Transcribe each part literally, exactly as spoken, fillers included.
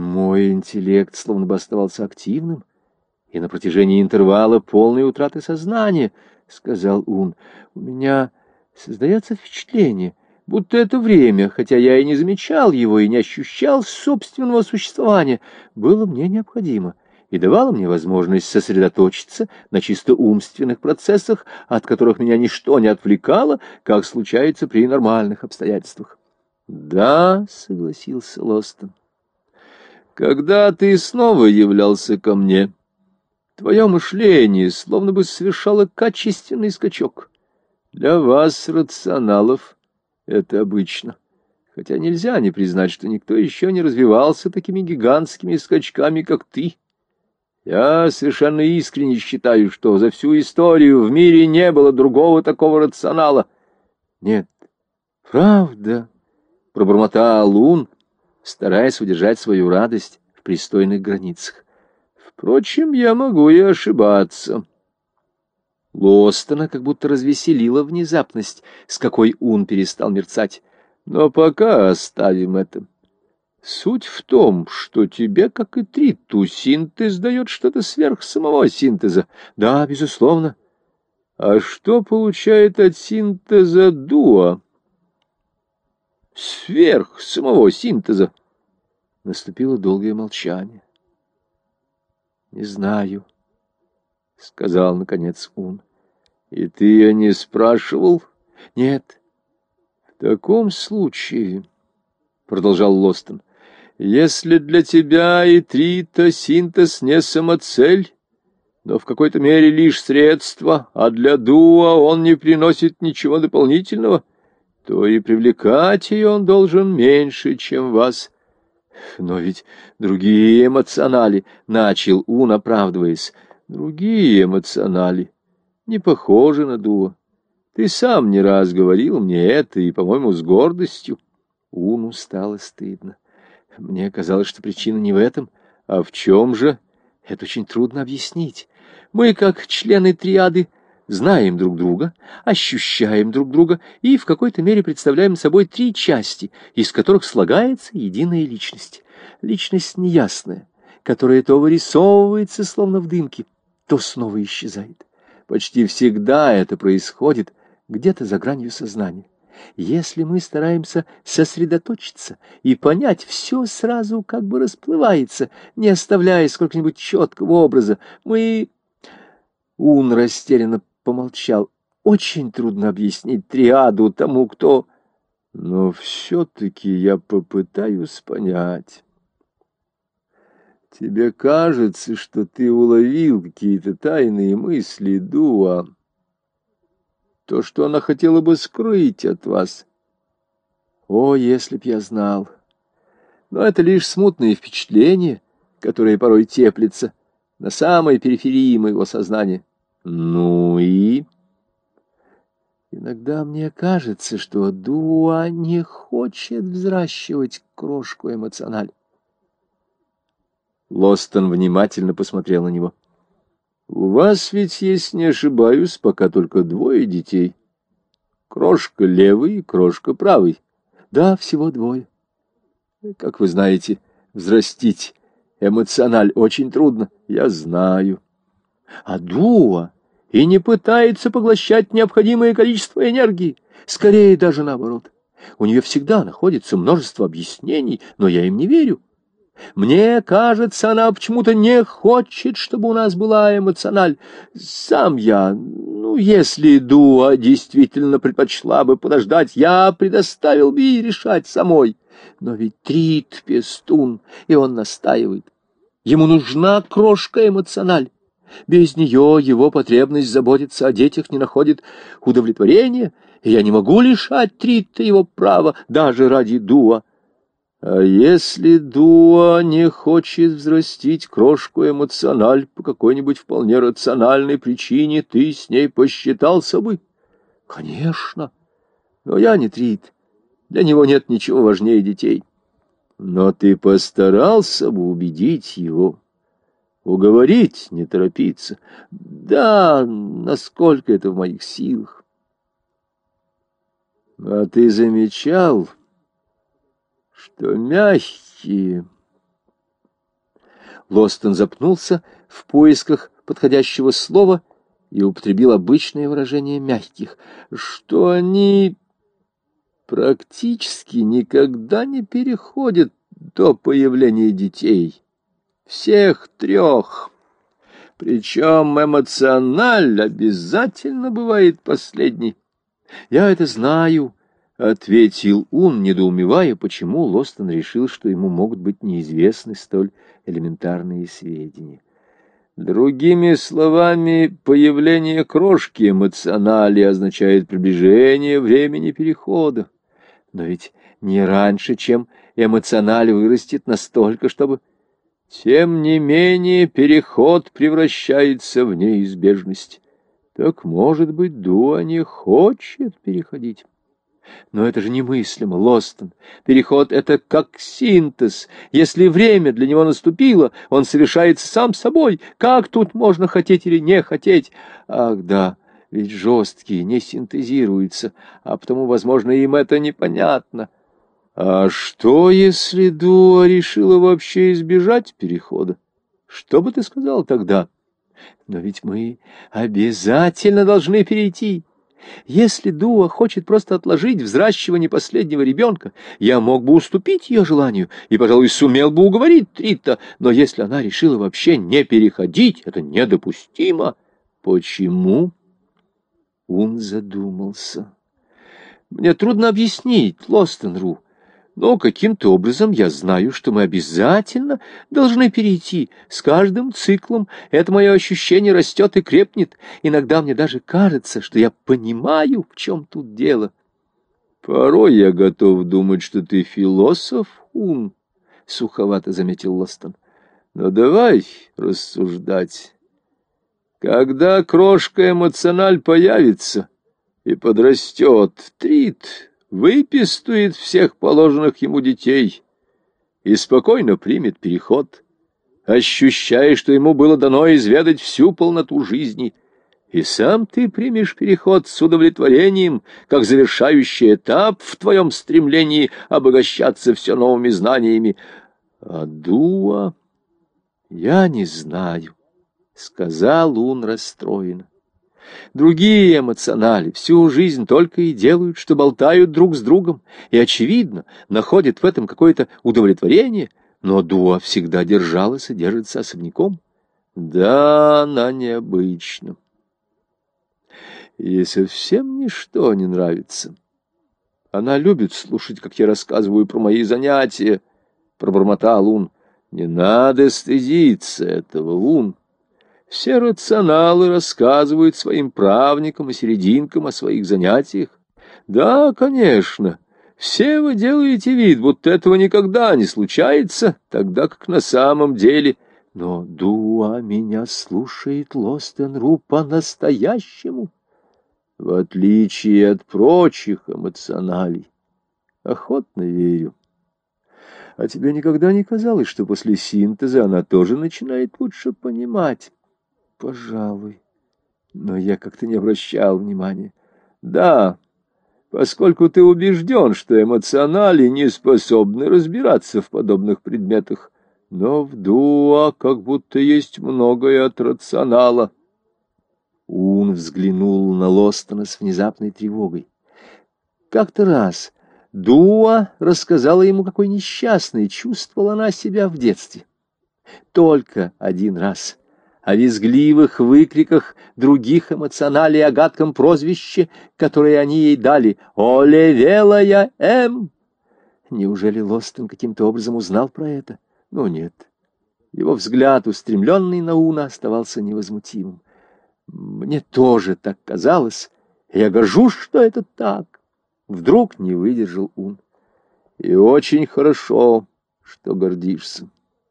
Мой интеллект словно бы оставался активным, и на протяжении интервала полной утраты сознания, — сказал он, — у меня создается впечатление, будто это время, хотя я и не замечал его, и не ощущал собственного существования, было мне необходимо и давало мне возможность сосредоточиться на чисто умственных процессах, от которых меня ничто не отвлекало, как случается при нормальных обстоятельствах. — Да, — согласился Лостон, — когда ты снова являлся ко мне, твое мышление словно бы совершало качественный скачок. Для вас, рационалов, это обычно. Хотя нельзя не признать, что никто еще не развивался такими гигантскими скачками, как ты. Я совершенно искренне считаю, что за всю историю в мире не было другого такого рационала. Нет, правда, — пробормотал он, стараясь удержать свою радость в пристойных границах. Впрочем, я могу и ошибаться. Лостона как будто развеселила внезапность, с какой Ун перестал мерцать. Но пока оставим это. Суть в том, что тебе, как и Триту, синтез дает что-то сверх самого синтеза. Да, безусловно. А что получает от синтеза дуа? Сверх самого синтеза. Наступило долгое молчание. «Не знаю», — сказал, наконец, Ун. «И ты ее не спрашивал?» «Нет». «В таком случае», — продолжал Лостон, — «если для тебя и Трита синтез не самоцель, но в какой-то мере лишь средство, а для дуа он не приносит ничего дополнительного, то и привлекать ее он должен меньше, чем вас». «Но ведь другие эмоционали», — начал Ун, оправдываясь, — «другие эмоционали не похожи на дуо. Ты сам не раз говорил мне это, и, по-моему, с гордостью». Уну стало стыдно. Мне казалось, что причина не в этом. А в чем же? Это очень трудно объяснить. Мы, как члены триады, знаем друг друга, ощущаем друг друга и в какой-то мере представляем собой три части, из которых слагается единая личность. Личность неясная, которая то вырисовывается, словно в дымке, то снова исчезает. Почти всегда это происходит где-то за гранью сознания. Если мы стараемся сосредоточиться и понять, все сразу как бы расплывается, не оставляя сколько-нибудь четкого образа, мы... Ун растерянно помолчал. Очень трудно объяснить триаду тому, кто... Но все-таки я попытаюсь понять. Тебе кажется, что ты уловил какие-то тайные мысли Дуа, то, что она хотела бы скрыть от вас. О, если б я знал! Но это лишь смутные впечатления, которые порой теплятся на самой периферии моего сознания. Ну и... Иногда мне кажется, что Дуа не хочет взращивать крошку эмоциональ. Лостон внимательно посмотрел на него. «У вас ведь, если не ошибаюсь, пока только двое детей. Крошка левый и крошка правый». «Да, всего двое. Как вы знаете, взрастить эмоциональ очень трудно». «Я знаю». «А Дуа и не пытается поглощать необходимое количество энергии. Скорее даже наоборот. У нее всегда находится множество объяснений, но я им не верю. Мне кажется, она почему-то не хочет, чтобы у нас была эмоциональ. Сам я, ну, если Дуа действительно предпочла бы подождать, я предоставил бы ей решать самой. Но ведь Трит пестун, и он настаивает. Ему нужна крошка эмоциональ. Без нее его потребность заботиться о детях не находит удовлетворения, и я не могу лишать Трита его права даже ради Дуа. А если Дуа не хочет взрастить крошку эмоциональ по какой-нибудь вполне рациональной причине, ты с ней посчитался бы? Конечно, но я не Трит, для него нет ничего важнее детей. Но ты постарался бы убедить его, уговорить, не торопиться. Да, насколько это в моих силах. А ты замечал, что мягкие, Лостон запнулся в поисках подходящего слова и употребил обычное выражение мягких, что они практически никогда не переходят до появления детей. Всех трех. Причем эмоциональ обязательно бывает последний. Я это знаю, — ответил он, недоумевая, почему Лостон решил, что ему могут быть неизвестны столь элементарные сведения. Другими словами, появление крошки эмоционали означает приближение времени перехода. Но ведь не раньше, чем эмоциональ вырастет настолько, чтобы... Тем не менее, переход превращается в неизбежность. Так, может быть, Дуа не хочет переходить? Но это же немыслимо, Лостон. Переход — это как синтез. Если время для него наступило, он совершается сам собой. Как тут можно хотеть или не хотеть? Ах, да, ведь жесткие не синтезируются, а потому, возможно, им это непонятно. А что, если Дуа решила вообще избежать перехода? Что бы ты сказал тогда? Но ведь мы обязательно должны перейти. Если Дуа хочет просто отложить взращивание последнего ребенка, я мог бы уступить ее желанию и, пожалуй, сумел бы уговорить Трита, но если она решила вообще не переходить, это недопустимо. Почему? Он задумался. Мне трудно объяснить, Лостон-Ру. Но каким-то образом я знаю, что мы обязательно должны перейти. С каждым циклом это мое ощущение растет и крепнет. Иногда мне даже кажется, что я понимаю, в чем тут дело. Порой я готов думать, что ты философ, Ун, — суховато заметил Лостон. Но давай рассуждать. Когда крошка эмоциональ появится и подрастет, Трит выпистует всех положенных ему детей и спокойно примет переход, ощущая, что ему было дано изведать всю полноту жизни, и сам ты примешь переход с удовлетворением, как завершающий этап в твоем стремлении обогащаться все новыми знаниями. А Дуа я не знаю, — сказал он расстроенно. Другие эмоционали всю жизнь только и делают, что болтают друг с другом, и, очевидно, находят в этом какое-то удовлетворение, но Дуа всегда держалась и держится особняком. Да, она необычна. Ей совсем ничто не нравится. Она любит слушать, как я рассказываю про мои занятия, — пробормотал он. Не надо стыдиться этого, Ун. Все рационалы рассказывают своим правникам и серединкам о своих занятиях. Да, конечно, все вы делаете вид, будто этого никогда не случается, тогда как на самом деле... Но Дуа меня слушает, Лостон-Ру, по-настоящему, в отличие от прочих эмоционалей. Охотно верю. А тебе никогда не казалось, что после синтеза она тоже начинает лучше понимать? Пожалуй, но я как-то не обращал внимания. Да, поскольку ты убежден, что эмоционали не способны разбираться в подобных предметах, но в Дуа как будто есть многое от рационала. Ун взглянул на Лостона с внезапной тревогой. Как-то раз Дуа рассказала ему, какой несчастной чувствовала она себя в детстве. Только один раз. О визгливых выкриках других эмоционалей, о гадком прозвище, которое они ей дали — «Олевелая М». Неужели Лостон каким-то образом узнал про это? Ну, нет. Его взгляд, устремленный на Уна, оставался невозмутимым. Мне тоже так казалось. Я горжусь, что это так. Вдруг не выдержал Ун. И очень хорошо, что гордишься,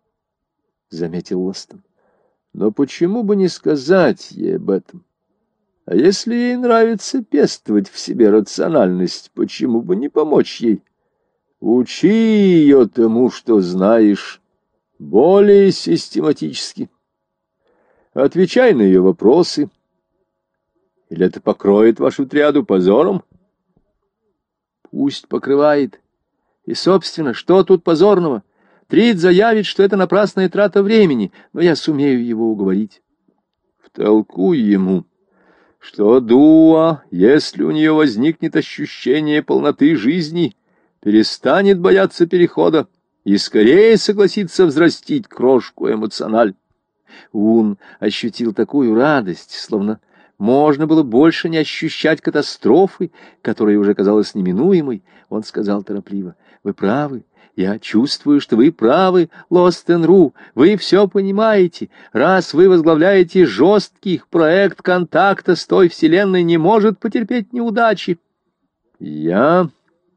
— заметил Лостон. Но почему бы не сказать ей об этом? А если ей нравится пестовать в себе рациональность, почему бы не помочь ей? Учи ее тому, что знаешь, более систематически. Отвечай на ее вопросы. Или это покроет вашу триаду позором? Пусть покрывает. И, собственно, что тут позорного? Трид заявит, что это напрасная трата времени, но я сумею его уговорить. Втолкуй ему, что Дуа, если у нее возникнет ощущение полноты жизни, перестанет бояться перехода и скорее согласится взрастить крошку эмоциональ. Ун ощутил такую радость, словно можно было больше не ощущать катастрофы, которая уже казалась неминуемой. Он сказал торопливо: «Вы правы. Я чувствую, что вы правы, Лостенру. Вы все понимаете. Раз вы возглавляете жесткий проект контакта с той вселенной, не может потерпеть неудачи». «Я...»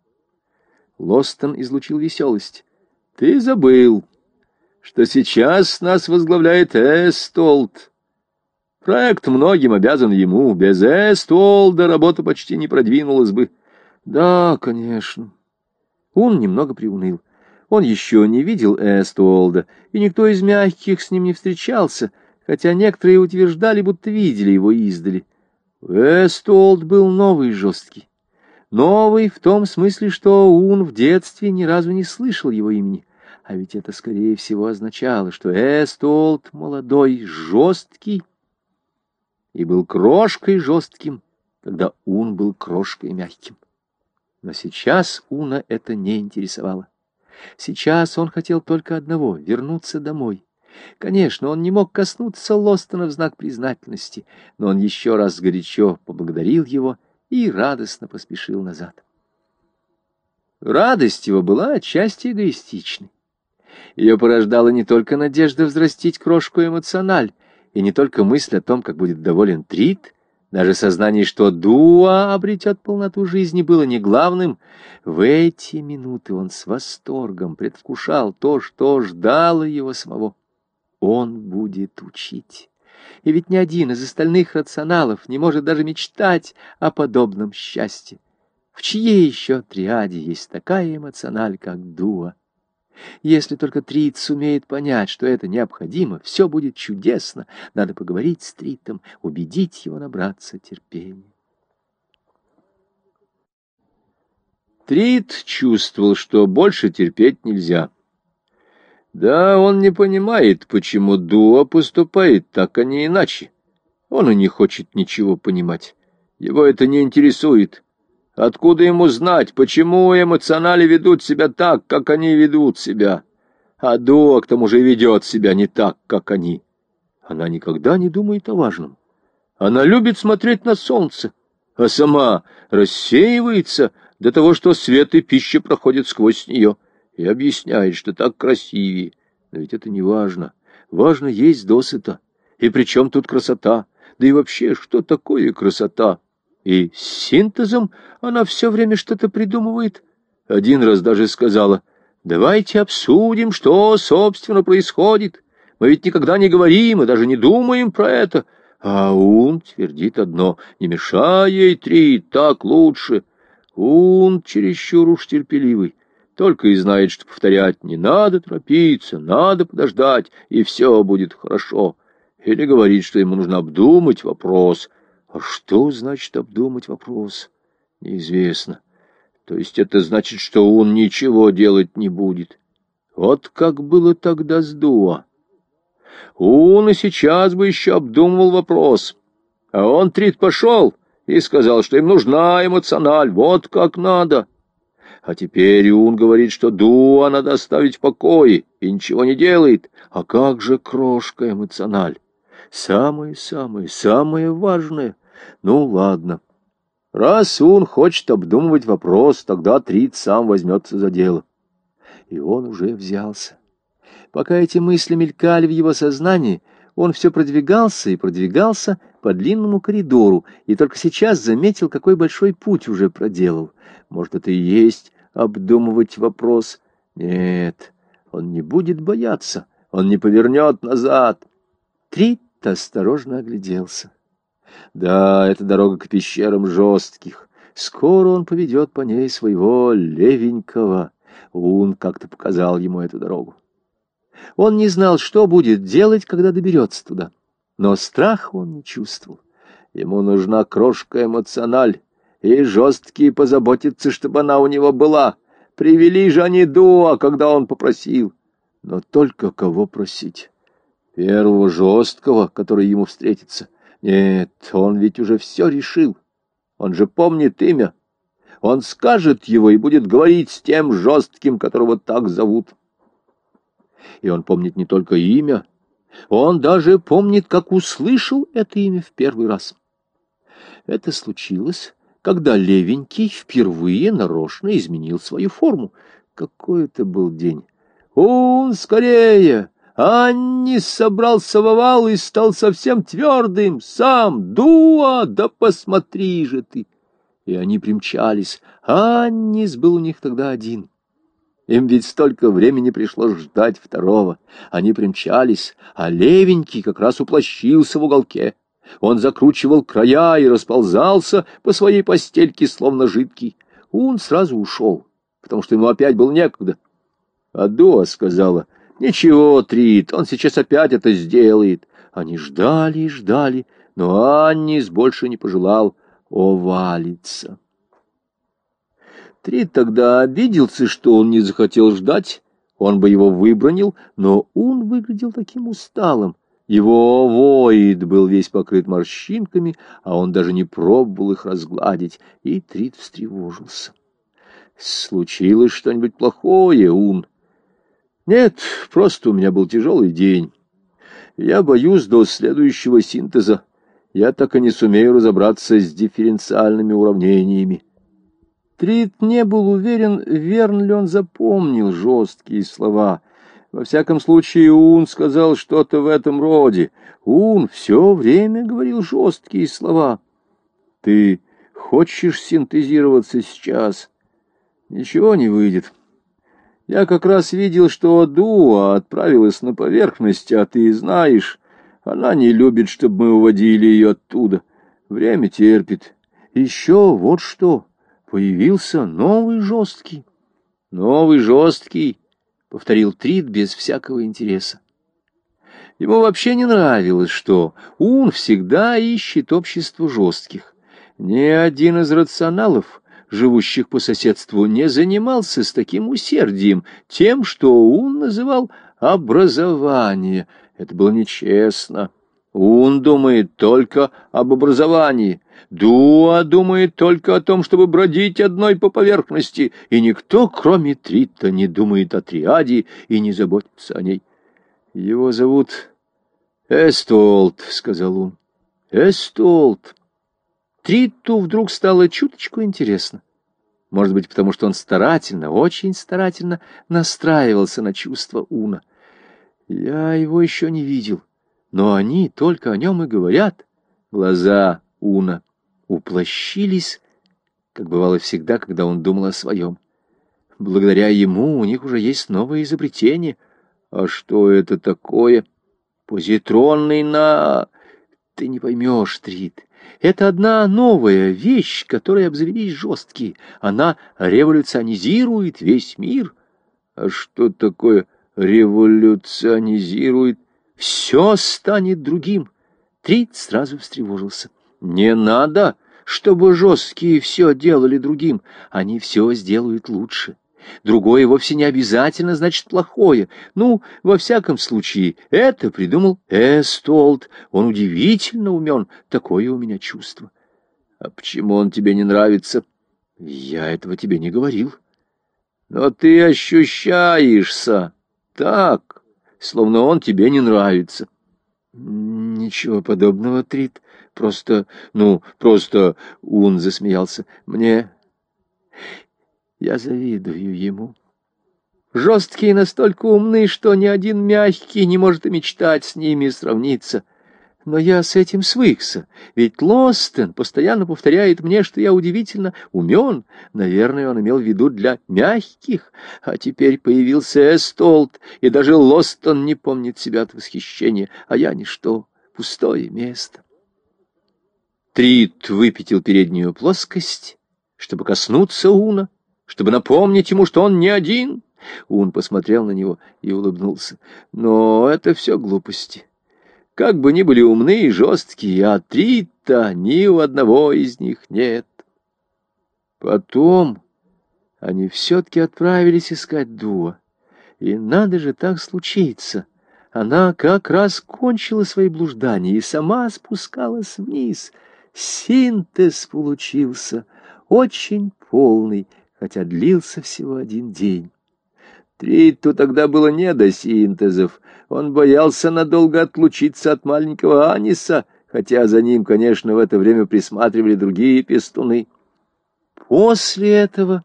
Лостон излучил веселость. «Ты забыл, что сейчас нас возглавляет Эстолд. Проект многим обязан ему. Без Эстолда работа почти не продвинулась бы». «Да, конечно». Он немного приуныл. Он еще не видел Эстолда, и никто из мягких с ним не встречался, хотя некоторые утверждали, будто видели его издали. Эстолд был новый и жесткий. Новый в том смысле, что Ун в детстве ни разу не слышал его имени. А ведь это, скорее всего, означало, что Эстолд молодой, жесткий, и был крошкой жестким, когда Ун был крошкой мягким. Но сейчас Уна это не интересовало. Сейчас он хотел только одного — вернуться домой. Конечно, он не мог коснуться Лостона в знак признательности, но он еще раз горячо поблагодарил его и радостно поспешил назад. Радость его была отчасти эгоистичной. Ее порождала не только надежда взрастить крошку эмоциональ, и не только мысль о том, как будет доволен Трид. Даже сознание, что Дуа обретет полноту жизни, было не главным. В эти минуты он с восторгом предвкушал то, что ждало его самого. Он будет учить. И ведь ни один из остальных рационалов не может даже мечтать о подобном счастье. В чьей еще триаде есть такая эмоциональ, как Дуа? Если только Трид сумеет понять, что это необходимо, все будет чудесно. Надо поговорить с Тридом, убедить его набраться терпения. Трид чувствовал, что больше терпеть нельзя. Да, он не понимает, почему Дуа поступает так, а не иначе. Он и не хочет ничего понимать. Его это не интересует. Откуда ему знать, почему эмоционали ведут себя так, как они ведут себя? А Дуа, к тому же, ведет себя не так, как они. Она никогда не думает о важном. Она любит смотреть на солнце, а сама рассеивается до того, что свет и пища проходят сквозь нее, и объясняет, что так красивее. Но ведь это не важно. Важно есть досыта. И при чем тут красота? Да и вообще, что такое красота? И с синтезом она все время что-то придумывает. Один раз даже сказала: «Давайте обсудим, что, собственно, происходит. Мы ведь никогда не говорим и даже не думаем про это». А Ун твердит одно: «Не мешай ей, Трид, так лучше». Ун чересчур уж терпеливый, только и знает, что повторять: «Не надо торопиться, надо подождать, и все будет хорошо». Или говорит, что ему нужно обдумать вопрос. А что значит обдумать вопрос? Неизвестно. То есть это значит, что он ничего делать не будет. Вот как было тогда с Дуа. Он и сейчас бы еще обдумывал вопрос. А он, Трид, пошел и сказал, что им нужна эмоциональ, вот как надо. А теперь он говорит, что Дуа надо оставить в покое и ничего не делает. А как же крошка эмоциональ? Самое-самое, самое важное. Ну, ладно. Раз он хочет обдумывать вопрос, тогда Трид сам возьмется за дело. И он уже взялся. Пока эти мысли мелькали в его сознании, он все продвигался и продвигался по длинному коридору, и только сейчас заметил, какой большой путь уже проделал. Может, это и есть обдумывать вопрос? Нет, он не будет бояться, он не повернет назад. Трид осторожно огляделся. Да, это дорога к пещерам жестких. Скоро он поведет по ней своего левенького. Он как-то показал ему эту дорогу. Он не знал, что будет делать, когда доберется туда. Но страха он не чувствовал. Ему нужна крошка эмоциональ, и жесткие позаботятся, чтобы она у него была. Привели же они Дуа, когда он попросил. Но только кого просить? Первого жесткого, который ему встретится? Нет, он ведь уже все решил. Он же помнит имя. Он скажет его и будет говорить с тем жестким, которого так зовут. И он помнит не только имя, он даже помнит, как услышал это имя в первый раз. Это случилось, когда Левенький впервые нарочно изменил свою форму. Какой это был день! Он скорее! Анни собрался в овал и стал совсем твердым. Сам, Дуа, да посмотри же ты! И они примчались. Аннис был у них тогда один. Им ведь столько времени пришлось ждать второго. Они примчались, а Левенький как раз уплощился в уголке. Он закручивал края и расползался по своей постельке, словно жидкий. Он сразу ушел, потому что ему опять было некогда. А Дуа сказала: «Ничего, Трит, он сейчас опять это сделает». Они ждали и ждали, но Аннис больше не пожелал овалиться. Трит тогда обиделся, что он не захотел ждать, он бы его выбранил, но он выглядел таким усталым. Его воид был весь покрыт морщинками, а он даже не пробовал их разгладить, и Трит встревожился. «Случилось что-нибудь плохое, Ун?» «Нет, просто у меня был тяжелый день. Я боюсь до следующего синтеза. Я так и не сумею разобраться с дифференциальными уравнениями». Трит не был уверен, верно ли он запомнил жесткие слова. Во всяком случае, Ун сказал что-то в этом роде. Ун все время говорил жесткие слова. «Ты хочешь синтезироваться сейчас?» «Ничего не выйдет. Я как раз видел, что Дуа отправилась на поверхность, а ты знаешь, она не любит, чтобы мы уводили ее оттуда. Время терпит. Еще вот что». Появился новый жесткий. Новый жесткий, повторил Трит без всякого интереса. Ему вообще не нравилось, что Ун всегда ищет общество жестких. Ни один из рационалов, живущих по соседству, не занимался с таким усердием тем, что Ун называл образование. Это было нечестно. Ун думает только об образовании. Дуа думает только о том, чтобы бродить одной по поверхности, и никто, кроме Трита, не думает о триаде и не заботится о ней. «Его зовут Эстолд», — сказал он. «Эстолд». Триту вдруг стало чуточку интересно. Может быть, потому что он старательно, очень старательно настраивался на чувства Уна. «Я его еще не видел, но они только о нем и говорят». Глаза Уна уплощились, как бывало всегда, когда он думал о своем. Благодаря ему у них уже есть новое изобретение. А что это такое? Позитронный на... Ты не поймешь, Трит. Это одна новая вещь, которой обзавелись жесткие. Она революционизирует весь мир. А что такое революционизирует? Все станет другим. Трит сразу встревожился. Не надо, чтобы жесткие все делали другим. Они все сделают лучше. Другое вовсе не обязательно значит плохое. Ну, во всяком случае, это придумал Эстолд. Он удивительно умен. Такое у меня чувство. А почему он тебе не нравится? Я этого тебе не говорил. Но ты ощущаешься так, словно он тебе не нравится. Ничего подобного, Трит. Просто, ну, просто... Ун засмеялся. Мне... Я завидую ему. Жесткие настолько умны, что ни один мягкий не может и мечтать с ними сравниться. Но я с этим свыкся, ведь Лостен постоянно повторяет мне, что я удивительно умен. Наверное, он имел в виду для мягких. А теперь появился Эстолд, и даже Лостон не помнит себя от восхищения, а я ничто, пустое место. Трит выпятил переднюю плоскость, чтобы коснуться Уна, чтобы напомнить ему, что он не один. Ун посмотрел на него и улыбнулся. Но это все глупости. Как бы ни были умны и жесткие, а Трита ни у одного из них нет. Потом они все-таки отправились искать Дуа. И надо же так случиться. Она как раз кончила свои блуждания и сама спускалась вниз. Синтез получился очень полный, хотя длился всего один день. Тритту тогда было не до синтезов. Он боялся надолго отлучиться от маленького Аниса, хотя за ним, конечно, в это время присматривали другие пестуны. После этого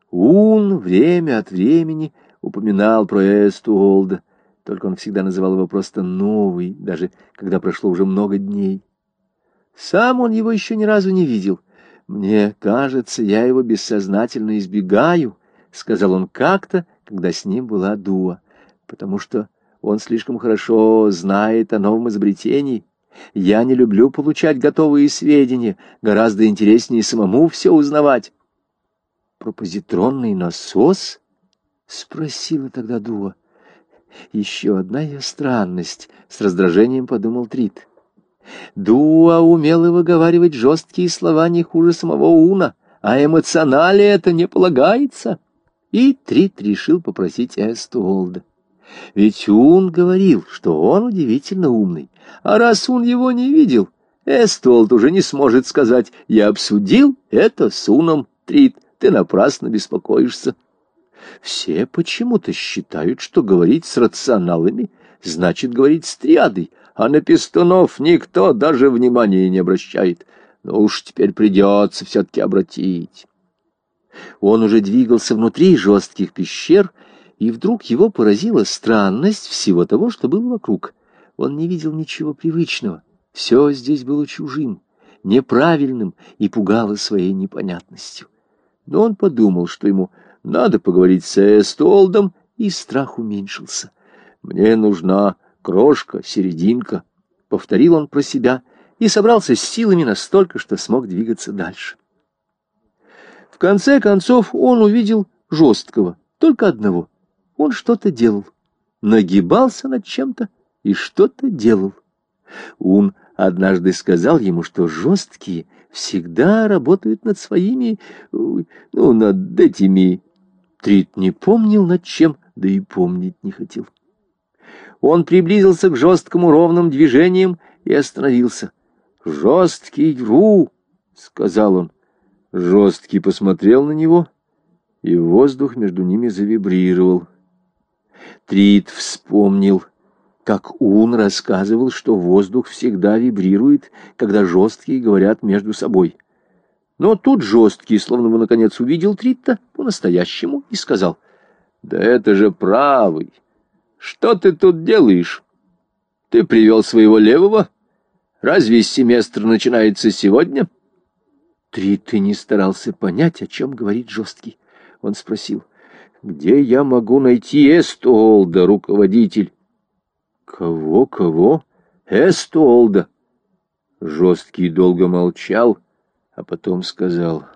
Ун время от времени упоминал про Эстуолда, только он всегда называл его просто «новый», даже когда прошло уже много дней. Сам он его еще ни разу не видел. «Мне кажется, я его бессознательно избегаю», — сказал он как-то, когда с ним была Дуа, «потому что он слишком хорошо знает о новом изобретении. Я не люблю получать готовые сведения, гораздо интереснее самому все узнавать». «Про позитронный насос?» — спросила тогда Дуа. Еще одна ее странность, — с раздражением подумал Трит. Дуа умела выговаривать жесткие слова не хуже самого Уна, а эмоционале это не полагается. И Трит решил попросить Эстуолда. Ведь Ун говорил, что он удивительно умный, а раз Ун его не видел, Эстуолд уже не сможет сказать: «Я обсудил это с Уном, Трит, ты напрасно беспокоишься». Все почему-то считают, что говорить с рационалами значит говорить с триадой, а на пестунов никто даже внимания не обращает. Но уж теперь придется все-таки обратить. Он уже двигался внутри жестких пещер, и вдруг его поразила странность всего того, что было вокруг. Он не видел ничего привычного. Все здесь было чужим, неправильным и пугало своей непонятностью. Но он подумал, что ему надо поговорить с Эстуолдом, и страх уменьшился. «Мне нужна крошка, серединка», — повторил он про себя и собрался с силами настолько, что смог двигаться дальше. В конце концов он увидел жесткого, только одного. Он что-то делал, нагибался над чем-то и что-то делал. Ун однажды сказал ему, что жесткие всегда работают над своими, ну, над этими. Трит не помнил над чем, да и помнить не хотел. Он приблизился к жесткому ровным движениям и остановился. «Жесткий Ру!» — сказал он. Жесткий посмотрел на него, и воздух между ними завибрировал. Трит вспомнил, как Ун рассказывал, что воздух всегда вибрирует, когда жесткие говорят между собой. Но тут жесткий, словно бы наконец увидел Тритта по-настоящему, и сказал: «Да это же правый! Что ты тут делаешь? Ты привел своего левого? Разве семестр начинается сегодня?» Трит и не старался понять, о чем говорит жесткий. Он спросил: «Где я могу найти Эстуолда, руководитель?» «Кого, кого? Эстуолда?» Жесткий долго молчал, а потом сказал: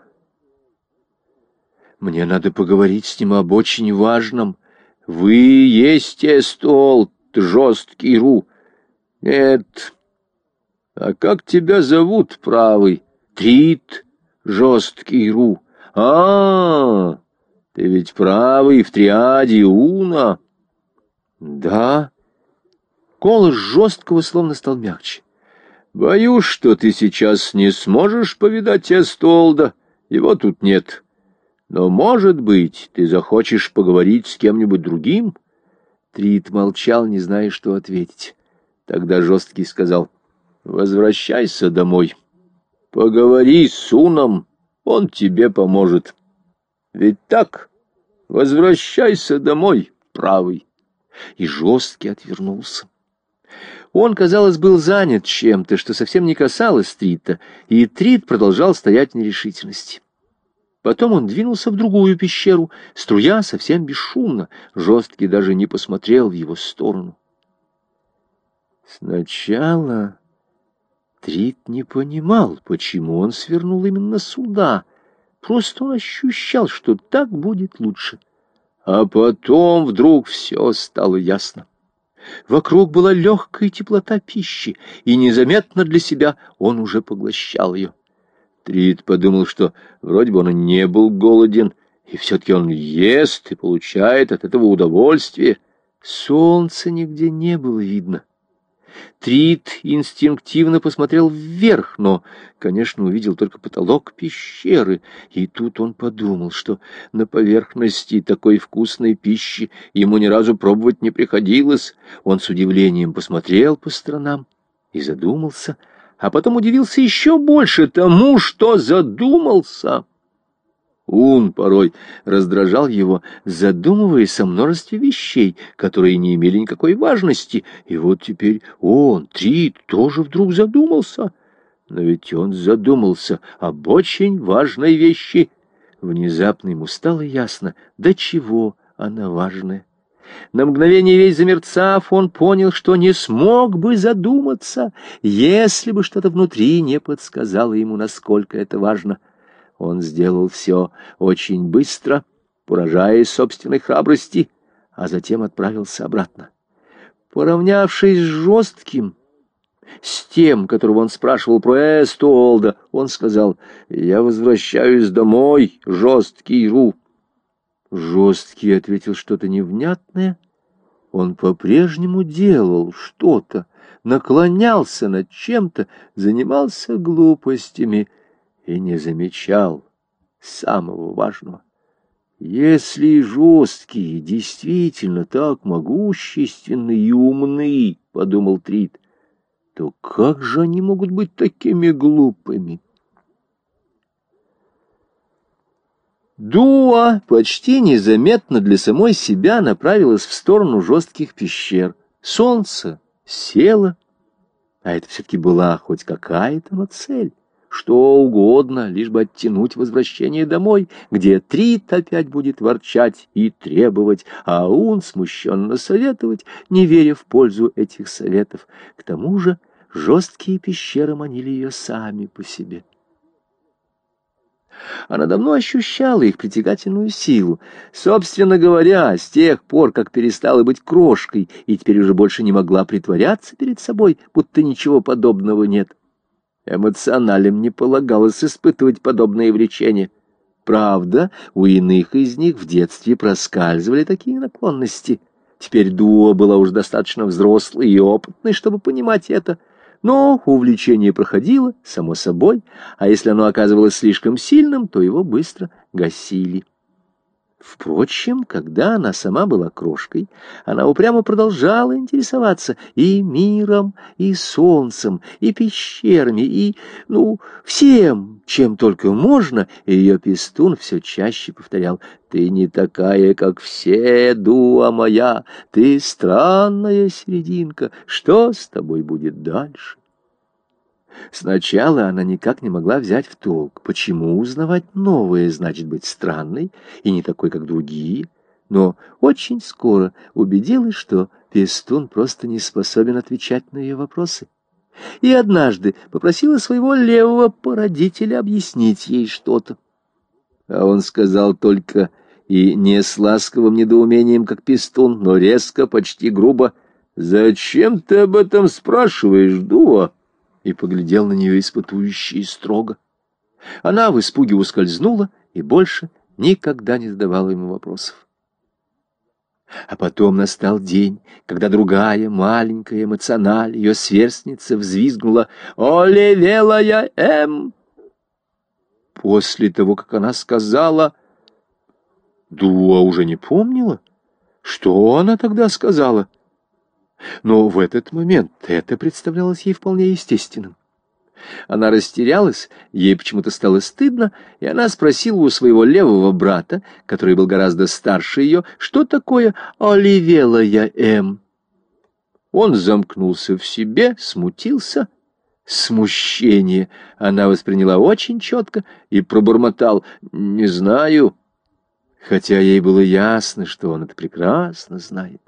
«Мне надо поговорить с ним об очень важном. Вы есть Эстуолд, жесткий Ру?» «Нет». «А как тебя зовут, правый?» «Трит, жесткий Ру». «А, -а, -а ты ведь правый в триаде Уна». «Да». Голос жесткого словно стал мягче. «Боюсь, что ты сейчас не сможешь повидать Эстуолда. Его тут нет. Но, может быть, ты захочешь поговорить с кем-нибудь другим?» Трит молчал, не зная, что ответить. Тогда жесткий сказал: «Возвращайся домой. Поговори с Уном, он тебе поможет. Ведь так? Возвращайся домой, правый». И жесткий отвернулся. Он, казалось, был занят чем-то, что совсем не касалось Трита, и Трит продолжал стоять в нерешительности. Потом он двинулся в другую пещеру, струя совсем бесшумно. Жесткий даже не посмотрел в его сторону. Сначала Трит не понимал, почему он свернул именно сюда. Просто он ощущал, что так будет лучше. А потом вдруг все стало ясно. Вокруг была легкая теплота пищи, и незаметно для себя он уже поглощал ее. Трит подумал, что вроде бы он и не был голоден, И все-таки он ест и получает от этого удовольствие. Солнца нигде не было видно. Трид инстинктивно посмотрел вверх, но, конечно, увидел только потолок пещеры. И тут он подумал, что на поверхности такой вкусной пищи ему ни разу пробовать не приходилось. Он с удивлением посмотрел по сторонам и задумался, а потом удивился еще больше тому, что задумался. Ун порой раздражал его, задумываясь о множестве вещей, которые не имели никакой важности. И вот теперь он, Трид, тоже вдруг задумался. Но ведь он задумался об очень важной вещи. Внезапно ему стало ясно, до чего она важная. На мгновение весь замерцав, он понял, что не смог бы задуматься, если бы что-то внутри не подсказало ему, насколько это важно. Он сделал все очень быстро, поражаясь собственной храбрости, а затем отправился обратно. Поравнявшись с жестким, с тем, которого он спрашивал про Эстуолда, он сказал: «Я возвращаюсь домой, жесткий Ру». Жесткий ответил что-то невнятное. Он по-прежнему делал что-то, наклонялся над чем-то, занимался глупостями и не замечал самого важного. Если жесткие действительно так могущественны и умны, — подумал Трид, — то как же они могут быть такими глупыми? Дуа почти незаметно для самой себя направилась в сторону жестких пещер. Солнце село, а это все-таки была хоть какая-то, но цель. Что угодно, лишь бы оттянуть возвращение домой, где Трид опять будет ворчать и требовать, а Ун смущенно советовать, не веря в пользу этих советов. К тому же жесткие пещеры манили ее сами по себе. Она давно ощущала их притягательную силу. Собственно говоря, с тех пор, как перестала быть крошкой и теперь уже больше не могла притворяться перед собой, будто ничего подобного нет. Эмоционалям не полагалось испытывать подобные влечения. Правда, у иных из них в детстве проскальзывали такие наклонности. Теперь Дуа была уже достаточно взрослой и опытной, чтобы понимать это. Но увлечение проходило, само собой, а если оно оказывалось слишком сильным, то его быстро гасили. Впрочем, когда она сама была крошкой, она упрямо продолжала интересоваться и миром, и солнцем, и пещерами, и, ну, всем, чем только можно, и ее пестун все чаще повторял: «Ты не такая, как все, Дуа моя, ты странная серединка, что с тобой будет дальше?» Сначала она никак не могла взять в толк, почему узнавать новое значит быть странной и не такой, как другие, но очень скоро убедилась, что пестун просто не способен отвечать на ее вопросы. И однажды попросила своего левого породителя объяснить ей что-то. А он сказал только, и не с ласковым недоумением, как пестун, но резко, почти грубо: «Зачем ты об этом спрашиваешь, Дуа?» И поглядел на нее испытующе и строго. Она в испуге ускользнула и больше никогда не задавала ему вопросов. А потом настал день, когда другая маленькая эмоциональ, ее сверстница, взвизгнула: «Оливелая М!» После того, как она сказала, Дуа уже не помнила, что она тогда сказала. Но в этот момент это представлялось ей вполне естественным. Она растерялась, ей почему-то стало стыдно, и она спросила у своего левого брата, который был гораздо старше ее, что такое «Оливелая М». Он замкнулся в себе, смутился. Смущение она восприняла очень четко и пробормотал: «Не знаю», хотя ей было ясно, что он это прекрасно знает.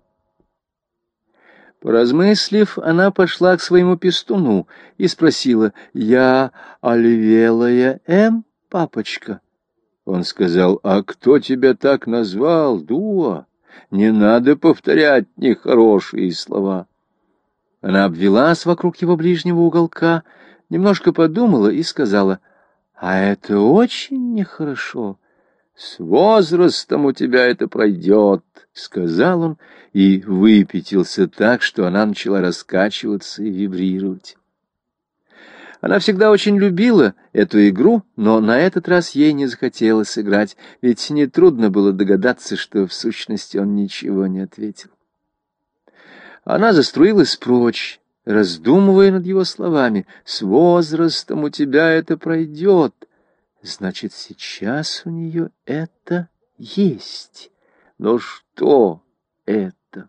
Поразмыслив, она пошла к своему пестуну и спросила: «Я Оливелая М, папочка?» Он сказал: «А кто тебя так назвал, Дуа? Не надо повторять нехорошие слова». Она обвелась вокруг его ближнего уголка, немножко подумала и сказала: «А это очень нехорошо. «С возрастом у тебя это пройдет», — сказал он и выпятился так, что она начала раскачиваться и вибрировать. Она всегда очень любила эту игру, но на этот раз ей не захотелось играть, ведь нетрудно было догадаться, что в сущности он ничего не ответил. Она заструилась прочь, раздумывая над его словами. «С возрастом у тебя это пройдет». Значит, сейчас у нее это есть. Но что это?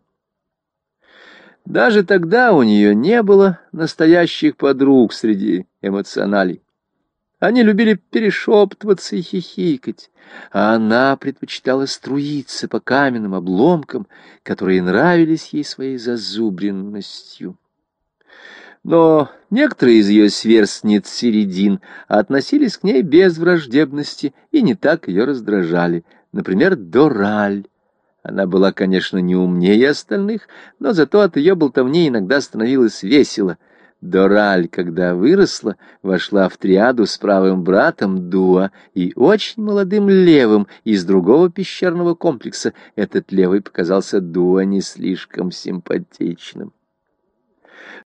Даже тогда у нее не было настоящих подруг среди эмоционалей. Они любили перешептываться и хихикать, а она предпочитала струиться по каменным обломкам, которые нравились ей своей зазубренностью. Но некоторые из ее сверстниц середин относились к ней без враждебности и не так ее раздражали. Например, Дораль. Она была, конечно, не умнее остальных, но зато от ее болтовни иногда становилось весело. Дораль, когда выросла, вошла в триаду с правым братом Дуа и очень молодым левым из другого пещерного комплекса. Этот левый показался Дуа не слишком симпатичным.